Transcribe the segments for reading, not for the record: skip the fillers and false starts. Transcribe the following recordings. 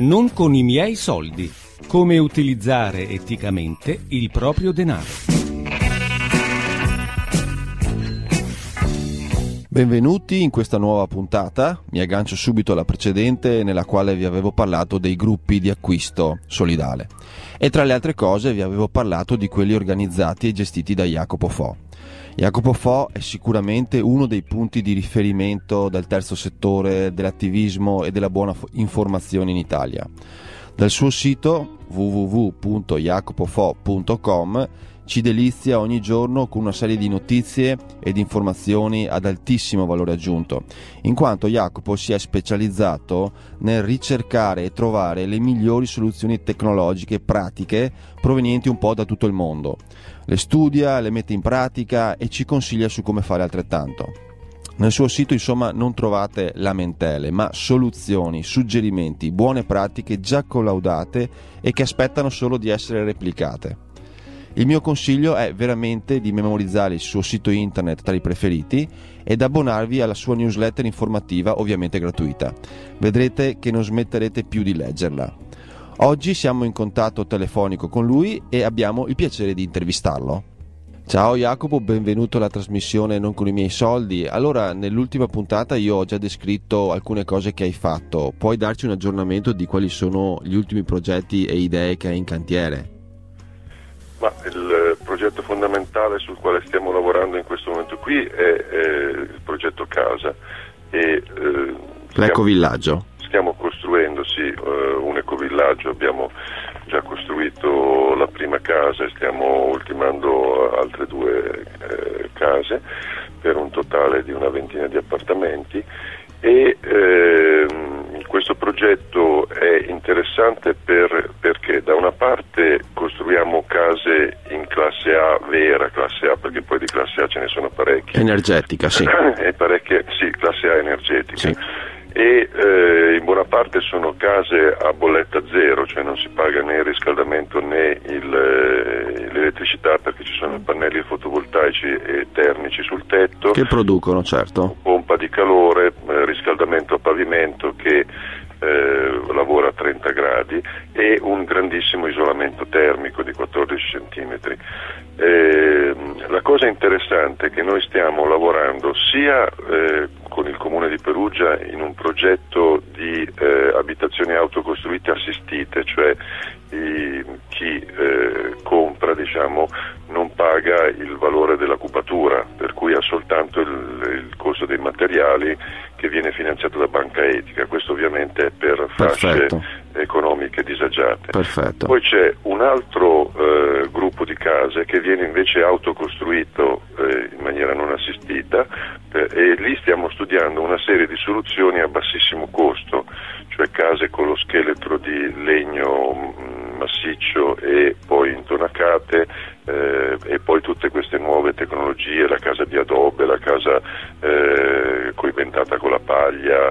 Non con i miei soldi. Come utilizzare eticamente il proprio denaro. Benvenuti in questa nuova puntata. Mi aggancio subito alla precedente, nella quale vi avevo parlato dei gruppi di acquisto solidale e tra le altre cose vi avevo parlato di quelli organizzati e gestiti da Jacopo Fo. Jacopo Fo è sicuramente uno dei punti di riferimento del terzo settore, dell'attivismo e della buona informazione in Italia. Dal suo sito www.jacopofo.com ci delizia ogni giorno con una serie di notizie ed informazioni ad altissimo valore aggiunto, in quanto Jacopo si è specializzato nel ricercare e trovare le migliori soluzioni tecnologiche pratiche provenienti un po' da tutto il mondo. Le studia, le mette in pratica e ci consiglia su come fare altrettanto. Nel suo sito, insomma, non trovate lamentele, ma soluzioni, suggerimenti, buone pratiche già collaudate e che aspettano solo di essere replicate. Il mio consiglio è veramente di memorizzare il suo sito internet tra i preferiti ed abbonarvi alla sua newsletter informativa, ovviamente gratuita. Vedrete che non smetterete più di leggerla. Oggi siamo in contatto telefonico con lui e abbiamo il piacere di intervistarlo. Ciao Jacopo, benvenuto alla trasmissione Non con i miei soldi. Allora, nell'ultima puntata io ho già descritto alcune cose che hai fatto. Puoi darci un aggiornamento di quali sono gli ultimi progetti e idee che hai in cantiere? Ma il progetto fondamentale sul quale stiamo lavorando in questo momento qui è il progetto Casa e l'ecovillaggio. Stiamo costruendo un ecovillaggio, abbiamo già costruito la prima casa e stiamo ultimando altre due case per un totale di una ventina di appartamenti e questo progetto è interessante perché da una parte costruiamo case in classe A, vera classe A, perché poi di classe A ce ne sono parecchie. Energetica, sì. E parecchie, sì, classe A energetica. Sì. E in buona parte sono case a bolletta zero, cioè non si paga né il riscaldamento né l'elettricità perché ci sono pannelli fotovoltaici e termici sul tetto. Che producono, certo. Pompa di calore, riscaldamento a pavimento che lavora a 30 gradi e un grandissimo isolamento termico di 14 centimetri. La cosa interessante è che noi stiamo lavorando sia con il Comune di Perugia in un progetto di abitazioni autocostruite assistite, cioè chi compra non paga il valore della cubatura, per cui ha soltanto il costo dei materiali che viene finanziato da Banca Etica. Questo ovviamente è per fasce economiche disagiate. Perfetto. Poi c'è un altro gruppo di case che viene invece autocostruito in maniera non assistita e lì stiamo studiando una serie di soluzioni a bassissimo costo, cioè case con lo scheletro di legno massiccio e poi intonacate e poi tutte queste nuove tecnologie, la casa di adobe, la casa coibentata con la paglia,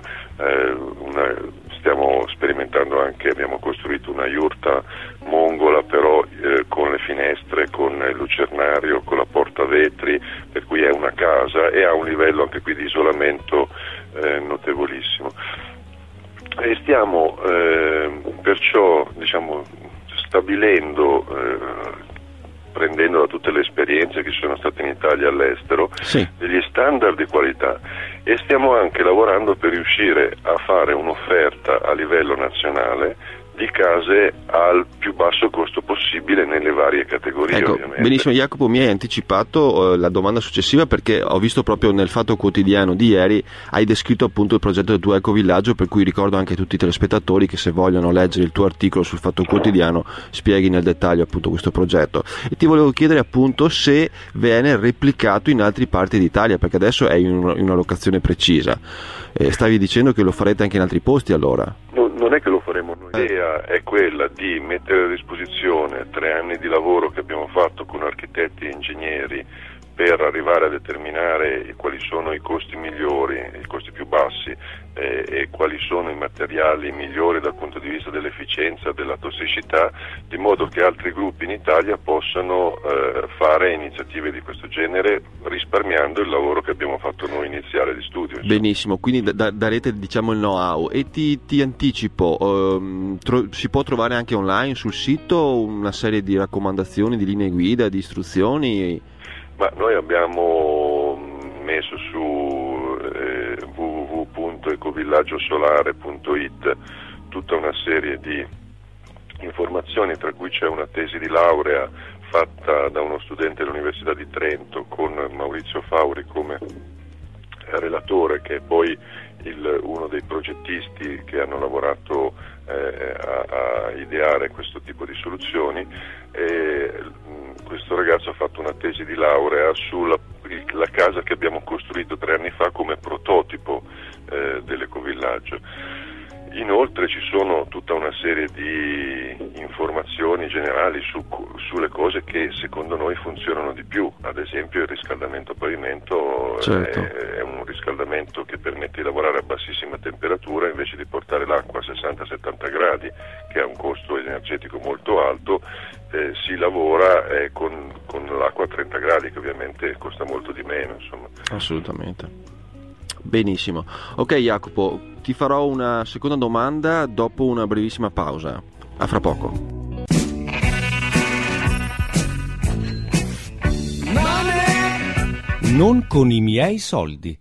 stiamo sperimentando anche, abbiamo costruito una iurta mongola però con le finestre, con il lucernario, con la porta vetri, per cui è una casa e ha un livello anche qui di isolamento notevolissimo. E stiamo perciò stabilendo, prendendo da tutte le esperienze che ci sono state in Italia e all'estero, sì, degli standard di qualità e stiamo anche lavorando per riuscire a fare un'offerta a livello nazionale di case al più basso costo possibile nelle varie categorie. Ecco, ovviamente. Benissimo Jacopo, mi hai anticipato la domanda successiva perché ho visto proprio nel Fatto Quotidiano di ieri hai descritto appunto il progetto del tuo ecovillaggio, per cui ricordo anche a tutti i telespettatori che se vogliono leggere il tuo articolo sul Fatto Quotidiano spieghi nel dettaglio appunto questo progetto e ti volevo chiedere appunto se viene replicato in altre parti d'Italia, perché adesso è in una locazione precisa. Stavi dicendo che lo farete anche in altri posti allora? Non è che lo faremo noi, l'idea è quella di mettere a disposizione 3 anni di lavoro che abbiamo fatto con architetti e ingegneri per arrivare a determinare quali sono i costi migliori, i costi più bassi e quali sono i materiali migliori dal punto di vista dell'efficienza, della tossicità, di modo che altri gruppi in Italia possano fare iniziative di questo genere risparmiando il lavoro che abbiamo fatto noi iniziale di studio. Benissimo, quindi darete diciamo il know-how e ti anticipo, si può trovare anche online sul sito una serie di raccomandazioni, di linee guida, di istruzioni? Ma noi abbiamo messo su www.ecovillaggiosolare.it tutta una serie di informazioni, tra cui c'è una tesi di laurea fatta da uno studente dell'Università di Trento con Maurizio Fauri come relatore, che è poi uno dei progettisti che hanno lavorato a ideare questo tipo di soluzioni. Questo ragazzo ha fatto una tesi di laurea sulla casa che abbiamo costruito 3 anni fa come prototipo dell'ecovillaggio. Inoltre ci sono tutta una serie di informazioni generali sulle cose che secondo noi funzionano di più, ad esempio il riscaldamento a pavimento. Certo. È un riscaldamento che permette di lavorare a bassissima temperatura invece di portare l'acqua a 60-70 gradi, che ha un costo energetico molto alto. Si lavora con l'acqua a 30 gradi, che ovviamente costa molto di meno, insomma. Assolutamente. Benissimo. Ok Jacopo, ti farò una seconda domanda dopo una brevissima pausa. A fra poco. Non con i miei soldi.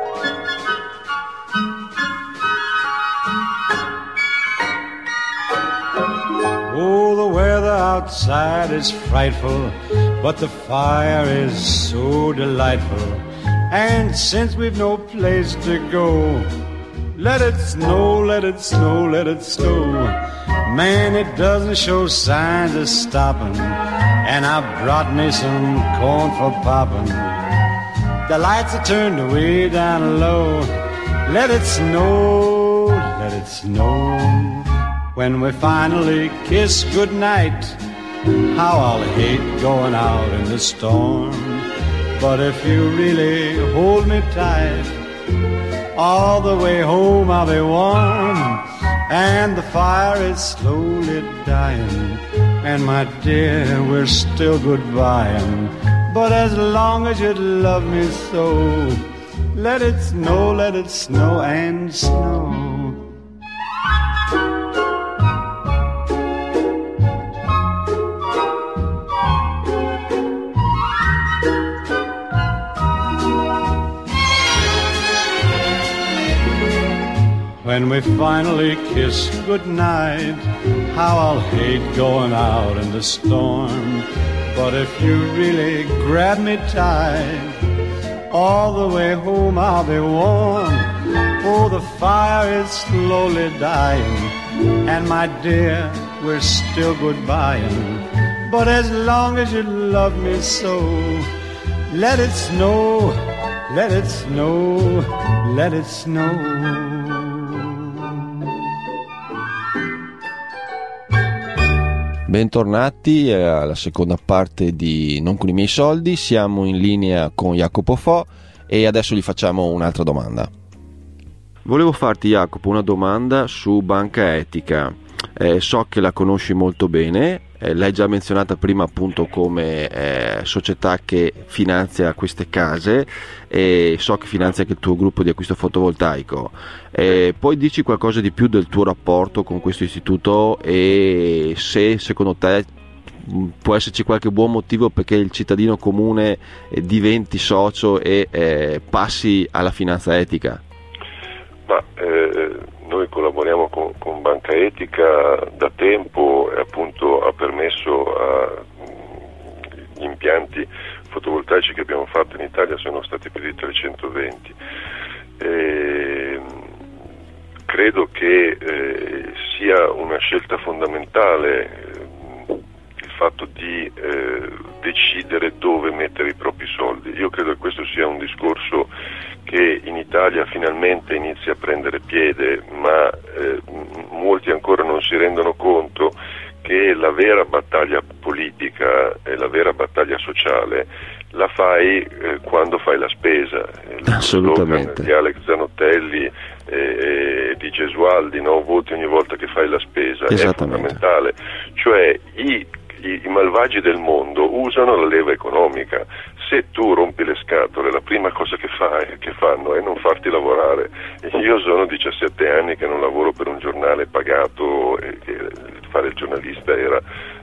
Oh, the weather outside is frightful, but the fire is so delightful. And since we've no place to go, let it snow, let it snow, let it snow. Man, it doesn't show signs of stopping, and I brought me some corn for popping. The lights are turned way down low. Let it snow, let it snow. When we finally kiss goodnight, how I'll hate going out in the storm. But if you really hold me tight, all the way home I'll be warm. And the fire is slowly dying, and my dear, we're still goodbying. But as long as you love me so, let it snow and snow. When we finally kiss goodnight, how I'll hate going out in the storm. But if you really grab me tight, all the way home I'll be warm. Oh, the fire is slowly dying, and my dear, we're still goodbying. But as long as you love me so, let it snow, let it snow, let it snow. Bentornati alla seconda parte di Non con i miei soldi. Siamo in linea con Jacopo Fo e adesso gli facciamo un'altra domanda. Volevo farti, Jacopo, una domanda su Banca Etica. So che la conosci molto bene, l'hai già menzionata prima appunto come società che finanzia queste case e so che finanzia anche il tuo gruppo di acquisto fotovoltaico. Poi dici qualcosa di più del tuo rapporto con questo istituto e se secondo te può esserci qualche buon motivo perché il cittadino comune diventi socio e passi alla finanza etica? Noi collaboriamo con Banca Etica da tempo e appunto ha permesso gli impianti fotovoltaici che abbiamo fatto in Italia sono stati più di 320. Credo che sia una scelta fondamentale il fatto di decidere dove mettere i propri soldi. Io credo che questo sia un discorso che in Italia finalmente inizia a prendere piede, ma molti ancora non si rendono conto che la vera battaglia politica e la vera battaglia sociale la fai quando fai la spesa. Assolutamente. Di Alex Zanotelli e di Gesualdi, no? Voti ogni volta che fai la spesa, è fondamentale. Cioè i malvagi del mondo usano la leva economica. Se tu rompi le scatole, la prima cosa che fanno è non farti lavorare. Io sono 17 anni che non lavoro per un giornale pagato, e che fare il giornalista era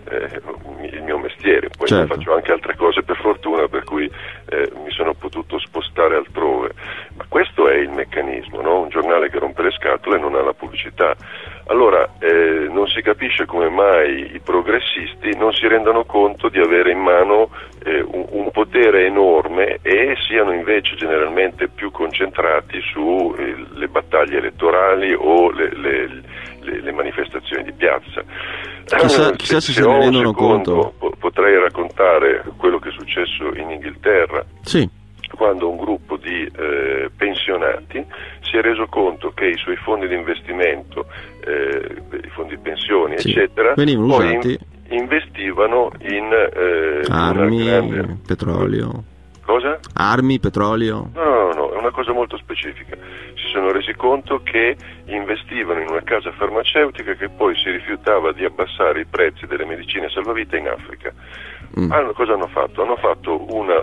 il mio mestiere, poi certo. faccio anche altre cose per fortuna, per cui mi sono potuto spostare altrove, ma questo è il meccanismo, no? Un giornale che rompe le scatole non ha la pubblicità. Allora non si capisce come mai i progressisti non si rendano conto di avere in mano un potere enorme e siano invece generalmente più concentrati su le battaglie elettorali o le manifestazioni di piazza. Chissà se ne rendono conto. Potrei raccontare quello che è successo in Inghilterra. Sì. Quando un gruppo di pensionati si è reso conto che i suoi fondi di investimento, i fondi di pensioni, sì, eccetera, venivano usati, investivano in armi, petrolio. Cosa? Armi, petrolio? No, è una cosa molto specifica. Si sono resi conto che investivano in una casa farmaceutica che poi si rifiutava di abbassare i prezzi delle medicine salvavita in Africa. Cosa hanno fatto? Hanno fatto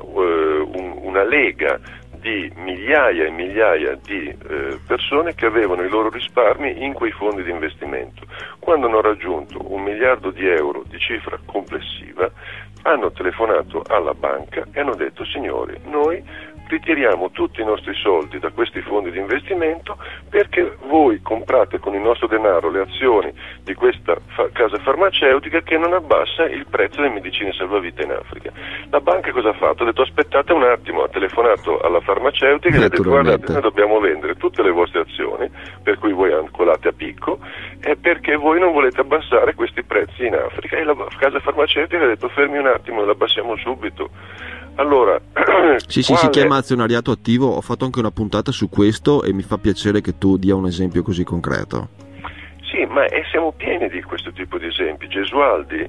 una lega di migliaia e migliaia di persone che avevano i loro risparmi in quei fondi di investimento. Quando hanno raggiunto 1 miliardo di euro di cifra complessiva, hanno telefonato alla banca e hanno detto: signori, noi ritiriamo tutti i nostri soldi da questi fondi di investimento perché voi comprate con il nostro denaro le azioni di questa casa farmaceutica che non abbassa il prezzo delle medicine salvavita in Africa. La banca cosa ha fatto? Ha detto: aspettate un attimo, ha telefonato alla farmaceutica e ha detto: guardate, noi dobbiamo vendere tutte le vostre azioni, per cui voi ancolate a picco, e perché voi non volete abbassare questi prezzi in Africa. E la casa farmaceutica ha detto: fermi un attimo, la abbassiamo subito. Allora, sì, si chiama azionariato attivo. Ho fatto anche una puntata su questo e mi fa piacere che tu dia un esempio così concreto. Sì, ma siamo pieni di questo tipo di esempi. Gesualdi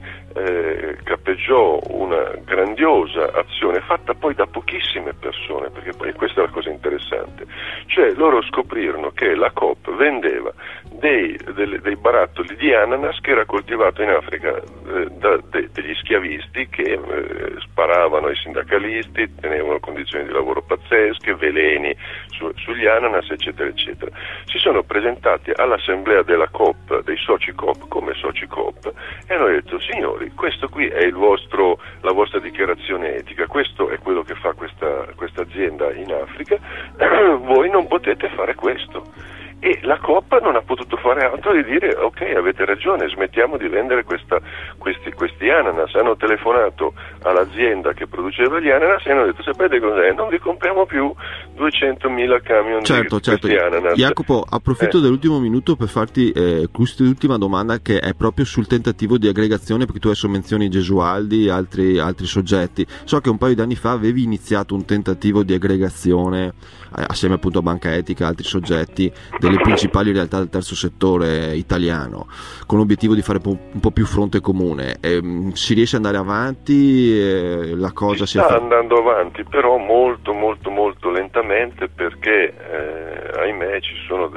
cappeggiò una grandiosa azione fatta poi da pochissime persone, perché poi questa è la cosa interessante. Cioè loro scoprirono che la Coop vendeva dei barattoli di ananas che era coltivato in Africa degli schiavisti che sparavano ai sindacalisti, tenevano condizioni di lavoro pazzesche, veleni sugli ananas, eccetera, eccetera. Si sono presentati all'assemblea della Coop, dei soci Coop, come soci Coop, e hanno detto: signori, questo qui è la vostra dichiarazione etica, questo è quello che fa questa azienda in Africa, voi non potete fare questo. E la Coop non ha potuto fare altro di dire: ok, avete ragione, smettiamo di vendere questi ananas. Hanno telefonato all'azienda che produceva gli ananas e hanno detto: sapete cos'è? Non vi compriamo più 200.000 camion di questi ananas. Jacopo, approfitto dell'ultimo minuto per farti quest'ultima domanda, che è proprio sul tentativo di aggregazione, perché tu adesso menzioni Gesualdi e altri soggetti. So che un paio di anni fa avevi iniziato un tentativo di aggregazione assieme appunto a Banca Etica e altri soggetti delle principali realtà del terzo settore italiano, con l'obiettivo di fare un po' più fronte comune. Si riesce ad andare avanti? La cosa si sta andando avanti, però molto molto molto lentamente, perché ahimè ci sono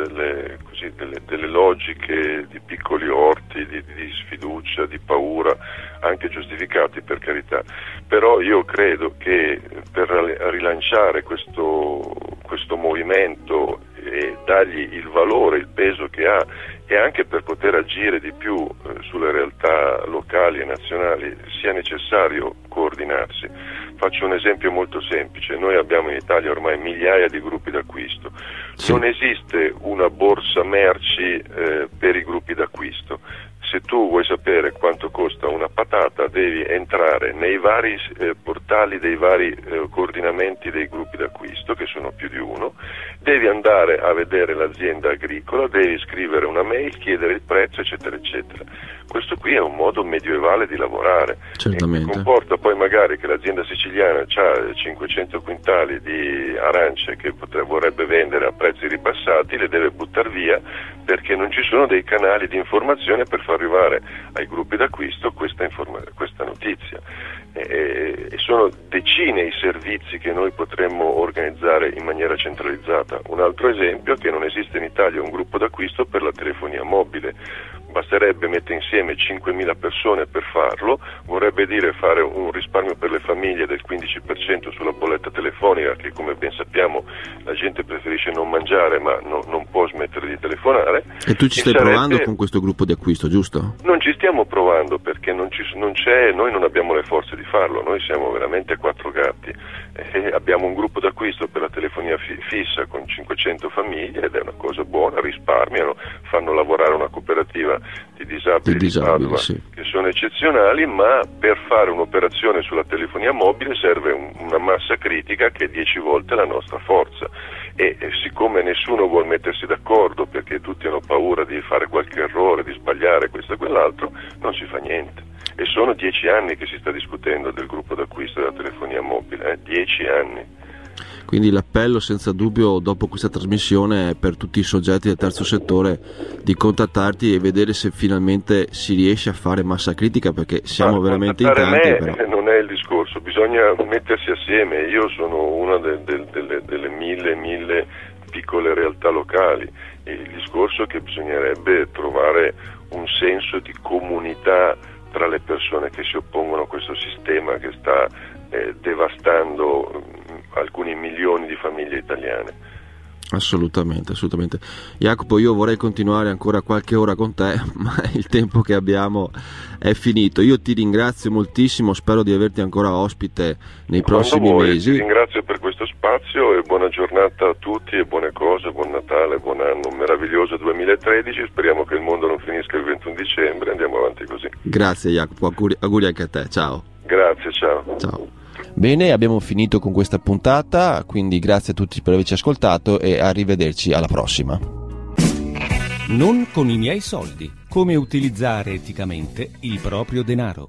delle logiche di piccoli orti, di sfiducia, di paura, anche giustificati, per carità. Però io credo che per rilanciare questo movimento e dargli il valore, il peso che ha, e anche per poter agire di più sulle realtà locali e nazionali, sia necessario coordinarsi. Faccio un esempio molto semplice: noi abbiamo in Italia ormai migliaia di gruppi d'acquisto. Sì. Non esiste una borsa merci per i gruppi d'acquisto. Se tu vuoi sapere quanto costa una patata, devi entrare nei vari portali dei vari coordinamenti dei gruppi d'acquisto, che sono più di uno, devi andare a vedere l'azienda agricola, devi scrivere una mail, chiedere il prezzo, eccetera, eccetera. Questo qui è un modo medievale di lavorare. Certamente. E comporta poi magari che l'azienda siciliana ha 500 quintali di arance che vorrebbe vendere a prezzi ribassati, le deve buttare via perché non ci sono dei canali di informazione per far arrivare ai gruppi d'acquisto questa notizia. E sono decine i servizi che noi potremmo organizzare in maniera centralizzata. Un altro esempio è che non esiste in Italia un gruppo d'acquisto per la telefonia mobile. Basterebbe mettere insieme 5.000 persone per farlo, vorrebbe dire fare un risparmio per le famiglie del 15% sulla bolletta telefonica, che come ben sappiamo la gente preferisce non mangiare ma non può smettere di telefonare. E tu ci stai provando con questo gruppo di acquisto, giusto? Non ci stiamo provando perché non c'è, noi non abbiamo le forze di farlo, noi siamo veramente 4 gatti. Abbiamo un gruppo d'acquisto per la telefonia fissa con 500 famiglie ed è una cosa buona, risparmiano, fanno lavorare una cooperativa di disabili di Padova, sì, che sono eccezionali, ma per fare un'operazione sulla telefonia mobile serve una massa critica che è 10 volte la nostra forza e siccome nessuno vuole mettersi d'accordo perché tutti hanno paura di fare qualche errore, di sbagliare questo e quell'altro, non si fa niente. E sono 10 anni che si sta discutendo del gruppo d'acquisto della telefonia mobile, 10 anni. Quindi l'appello senza dubbio dopo questa trasmissione è per tutti i soggetti del terzo settore di contattarti e vedere se finalmente si riesce a fare massa critica, perché siamo veramente in tanti. Però non è il discorso, bisogna mettersi assieme. Io sono una delle mille piccole realtà locali. Il discorso è che bisognerebbe trovare un senso di comunità tra le persone che si oppongono a questo sistema che sta devastando alcuni milioni di famiglie italiane. Assolutamente. Jacopo, io vorrei continuare ancora qualche ora con te, ma il tempo che abbiamo è finito. Io ti ringrazio moltissimo, spero di averti ancora ospite nei prossimi mesi. Ti ringrazio per questo spazio e buona giornata a tutti e buone cose, buon Natale, buon anno, un meraviglioso 2013, speriamo che il mondo non finisca il 21 dicembre, andiamo avanti così. Grazie Jacopo, auguri anche a te, ciao. Grazie, ciao. Ciao. Bene, abbiamo finito con questa puntata, quindi grazie a tutti per averci ascoltato e arrivederci alla prossima. Non con i miei soldi. Come utilizzare eticamente il proprio denaro.